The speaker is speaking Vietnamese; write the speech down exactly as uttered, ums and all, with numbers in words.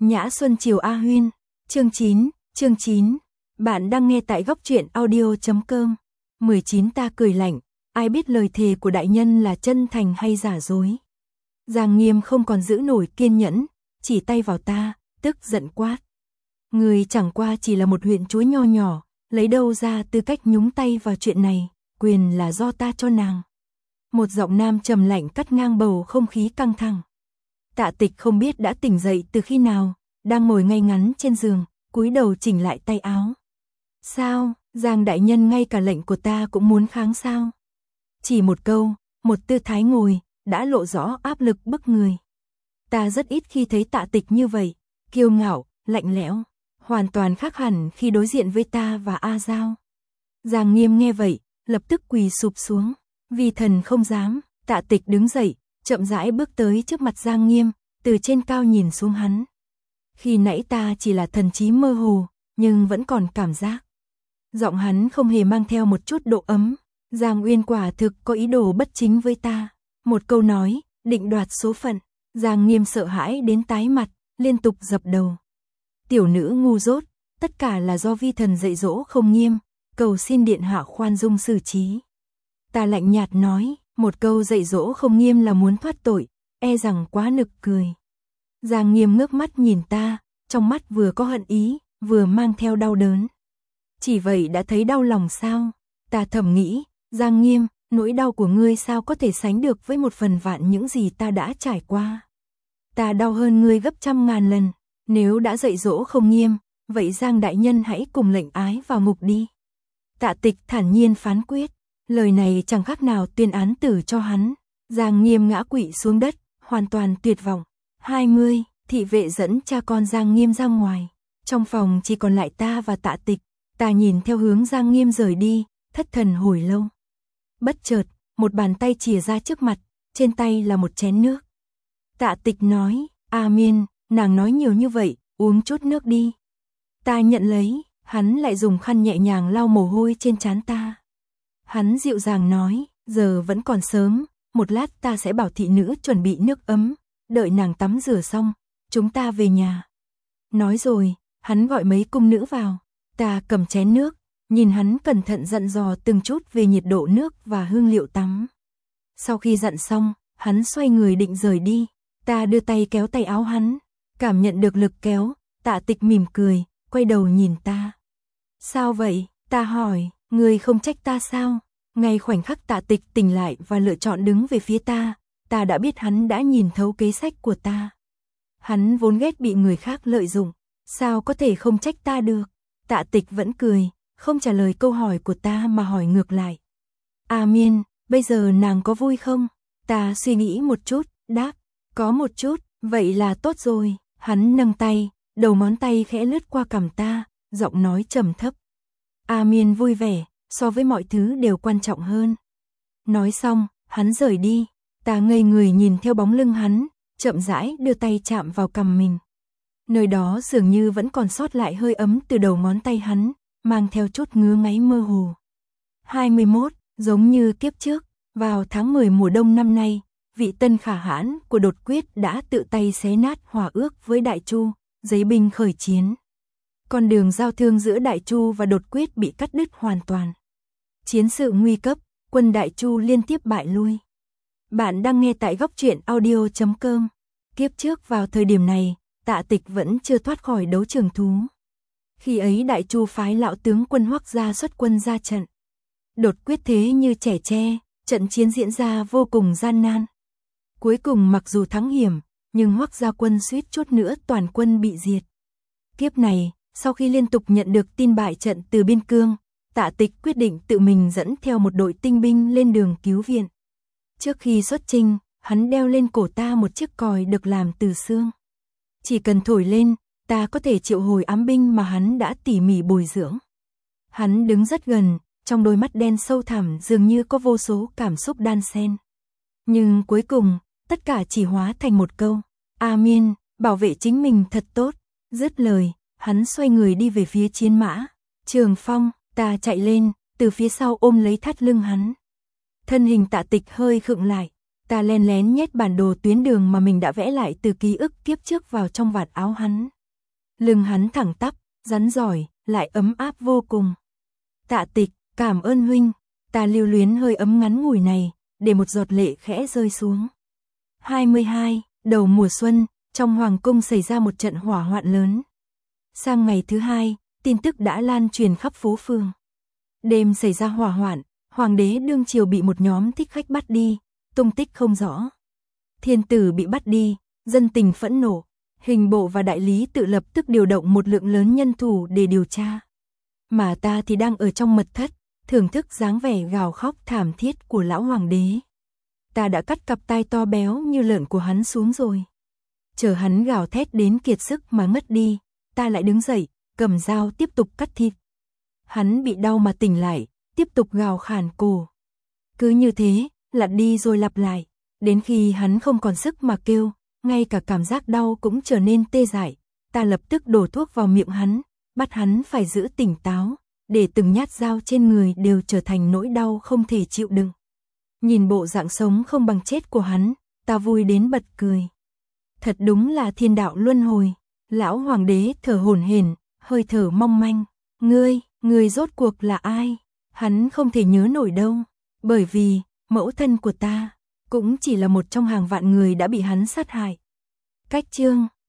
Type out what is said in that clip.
Nhã Xuân Chiều A Huyên, chương chín, chương chín. Bạn đang nghe tại góc truyện audio chấm com. mười chín Ta cười lạnh, ai biết lời thề của đại nhân là chân thành hay giả dối. Giang Nghiêm không còn giữ nổi kiên nhẫn, chỉ tay vào ta, tức giận quát. Người chẳng qua chỉ là một huyện chúa nho nhỏ, lấy đâu ra tư cách nhúng tay vào chuyện này, quyền là do ta cho nàng. Một giọng nam trầm lạnh cắt ngang bầu không khí căng thẳng. Tạ Tịch không biết đã tỉnh dậy từ khi nào, đang ngồi ngay ngắn trên giường, cúi đầu chỉnh lại tay áo. Sao, Giang đại nhân ngay cả lệnh của ta cũng muốn kháng sao? Chỉ một câu, một tư thái ngồi, đã lộ rõ áp lực bức người. Ta rất ít khi thấy Tạ Tịch như vậy, kiêu ngạo, lạnh lẽo, hoàn toàn khác hẳn khi đối diện với ta và A Giao. Giang Nghiêm nghe vậy, lập tức quỳ sụp xuống, vì thần không dám. Tạ Tịch đứng dậy, chậm rãi bước tới trước mặt Giang Nghiêm, từ trên cao nhìn xuống hắn. Khi nãy ta chỉ là thần trí mơ hồ, nhưng vẫn còn cảm giác. Giọng hắn không hề mang theo một chút độ ấm. Giang Uyên quả thực có ý đồ bất chính với ta. Một câu nói, định đoạt số phận. Giang Nghiêm sợ hãi đến tái mặt, liên tục dập đầu. Tiểu nữ ngu dốt, tất cả là do vi thần dạy dỗ không nghiêm, cầu xin điện hạ khoan dung xử trí. Ta lạnh nhạt nói, một câu dạy dỗ không nghiêm là muốn thoát tội, e rằng quá nực cười. Giang Nghiêm ngước mắt nhìn ta, trong mắt vừa có hận ý, vừa mang theo đau đớn. Chỉ vậy đã thấy đau lòng sao? Ta thầm nghĩ, Giang Nghiêm, nỗi đau của ngươi sao có thể sánh được với một phần vạn những gì ta đã trải qua. Ta đau hơn ngươi gấp trăm ngàn lần, nếu đã dạy dỗ không nghiêm, vậy Giang đại nhân hãy cùng lệnh ái vào ngục đi. Tạ Tịch thản nhiên phán quyết, lời này chẳng khác nào tuyên án tử cho hắn. Giang Nghiêm ngã quỵ xuống đất, hoàn toàn tuyệt vọng. hai mươi, thị vệ dẫn cha con Giang Nghiêm ra ngoài. Trong phòng chỉ còn lại ta và Tạ Tịch. Ta nhìn theo hướng Giang Nghiêm rời đi, thất thần hồi lâu. Bất chợt, một bàn tay chìa ra trước mặt, trên tay là một chén nước. Tạ Tịch nói, A Miên, nàng nói nhiều như vậy, uống chút nước đi. Ta nhận lấy, hắn lại dùng khăn nhẹ nhàng lau mồ hôi trên trán ta. Hắn dịu dàng nói, giờ vẫn còn sớm, một lát ta sẽ bảo thị nữ chuẩn bị nước ấm, đợi nàng tắm rửa xong, chúng ta về nhà. Nói rồi, hắn gọi mấy cung nữ vào, ta cầm chén nước, nhìn hắn cẩn thận dặn dò từng chút về nhiệt độ nước và hương liệu tắm. Sau khi dặn xong, hắn xoay người định rời đi, ta đưa tay kéo tay áo hắn, cảm nhận được lực kéo, Tạ Tịch mỉm cười, quay đầu nhìn ta. Sao vậy? Ta hỏi, ngươi không trách ta sao? Ngay khoảnh khắc Tạ Tịch tỉnh lại và lựa chọn đứng về phía ta, ta đã biết hắn đã nhìn thấu kế sách của ta. Hắn vốn ghét bị người khác lợi dụng, sao có thể không trách ta được? Tạ Tịch vẫn cười, không trả lời câu hỏi của ta mà hỏi ngược lại. A Miên, bây giờ nàng có vui không? Ta suy nghĩ một chút, đáp, có một chút, vậy là tốt rồi. Hắn nâng tay, đầu ngón tay khẽ lướt qua cằm ta, giọng nói trầm thấp. A Miên vui vẻ, so với mọi thứ đều quan trọng hơn. Nói xong, hắn rời đi, ta ngây người nhìn theo bóng lưng hắn, chậm rãi đưa tay chạm vào cằm mình. Nơi đó dường như vẫn còn sót lại hơi ấm từ đầu ngón tay hắn, mang theo chút ngứa ngáy mơ hồ. hai mươi mốt, giống như kiếp trước, vào tháng mười mùa đông năm nay, vị tân khả hãn của Đột Quyết đã tự tay xé nát hòa ước với Đại Chu, giấy binh khởi chiến. Con đường giao thương giữa Đại Chu và Đột Quyết bị cắt đứt hoàn toàn. Chiến sự nguy cấp, quân Đại Chu liên tiếp bại lui. Bạn đang nghe tại góc truyện audio chấm com. Kiếp trước vào thời điểm này, Tạ Tịch vẫn chưa thoát khỏi đấu trường thú. Khi ấy Đại Chu phái lão tướng quân Hoắc gia xuất quân ra trận. Đột Quyết thế như trẻ tre, trận chiến diễn ra vô cùng gian nan. Cuối cùng mặc dù thắng hiểm, nhưng Hoắc gia quân suýt chút nữa toàn quân bị diệt. Kiếp này, sau khi liên tục nhận được tin bại trận từ biên cương, Tạ Tịch quyết định tự mình dẫn theo một đội tinh binh lên đường cứu viện. Trước khi xuất chinh, hắn đeo lên cổ ta một chiếc còi được làm từ xương. Chỉ cần thổi lên, ta có thể triệu hồi ám binh mà hắn đã tỉ mỉ bồi dưỡng. Hắn đứng rất gần, trong đôi mắt đen sâu thẳm dường như có vô số cảm xúc đan xen. Nhưng cuối cùng, tất cả chỉ hóa thành một câu, A Miên, bảo vệ chính mình thật tốt. Dứt lời, hắn xoay người đi về phía chiến mã. Trường Phong, ta chạy lên, từ phía sau ôm lấy thắt lưng hắn. Thân hình Tạ Tịch hơi khựng lại, Ta len lén nhét bản đồ tuyến đường mà mình đã vẽ lại từ ký ức kiếp trước vào trong vạt áo hắn. Lưng hắn thẳng tắp, rắn giỏi, lại ấm áp vô cùng. Tạ Tịch, cảm ơn huynh. Ta lưu luyến hơi ấm ngắn ngủi này, để một giọt lệ khẽ rơi xuống. hai mươi hai, đầu mùa xuân, trong hoàng cung xảy ra một trận hỏa hoạn lớn. Sang ngày thứ hai, tin tức đã lan truyền khắp phố phường. Đêm xảy ra hỏa hoạn, hoàng đế đương triều bị một nhóm thích khách bắt đi, tung tích không rõ. Thiên tử bị bắt đi, dân tình phẫn nộ, hình bộ và đại lý tự lập tức điều động một lượng lớn nhân thủ để điều tra. Mà ta thì đang ở trong mật thất, thưởng thức dáng vẻ gào khóc thảm thiết của lão hoàng đế. Ta đã cắt cặp tai to béo như lợn của hắn xuống rồi. Chờ hắn gào thét đến kiệt sức mà ngất đi, ta lại đứng dậy, cầm dao tiếp tục cắt thịt. Hắn bị đau mà tỉnh lại, tiếp tục gào khàn cổ. Cứ như thế, lặp đi rồi lặp lại, đến khi hắn không còn sức mà kêu, ngay cả cảm giác đau cũng trở nên tê dại. Ta lập tức đổ thuốc vào miệng hắn, bắt hắn phải giữ tỉnh táo, để từng nhát dao trên người đều trở thành nỗi đau không thể chịu đựng. Nhìn bộ dạng sống không bằng chết của hắn, ta vui đến bật cười. Thật đúng là thiên đạo luân hồi. Lão hoàng đế thở hổn hển, hơi thở mong manh. Ngươi, ngươi rốt cuộc là ai? Hắn không thể nhớ nổi đâu, bởi vì mẫu thân của ta cũng chỉ là một trong hàng vạn người đã bị hắn sát hại. Cách chương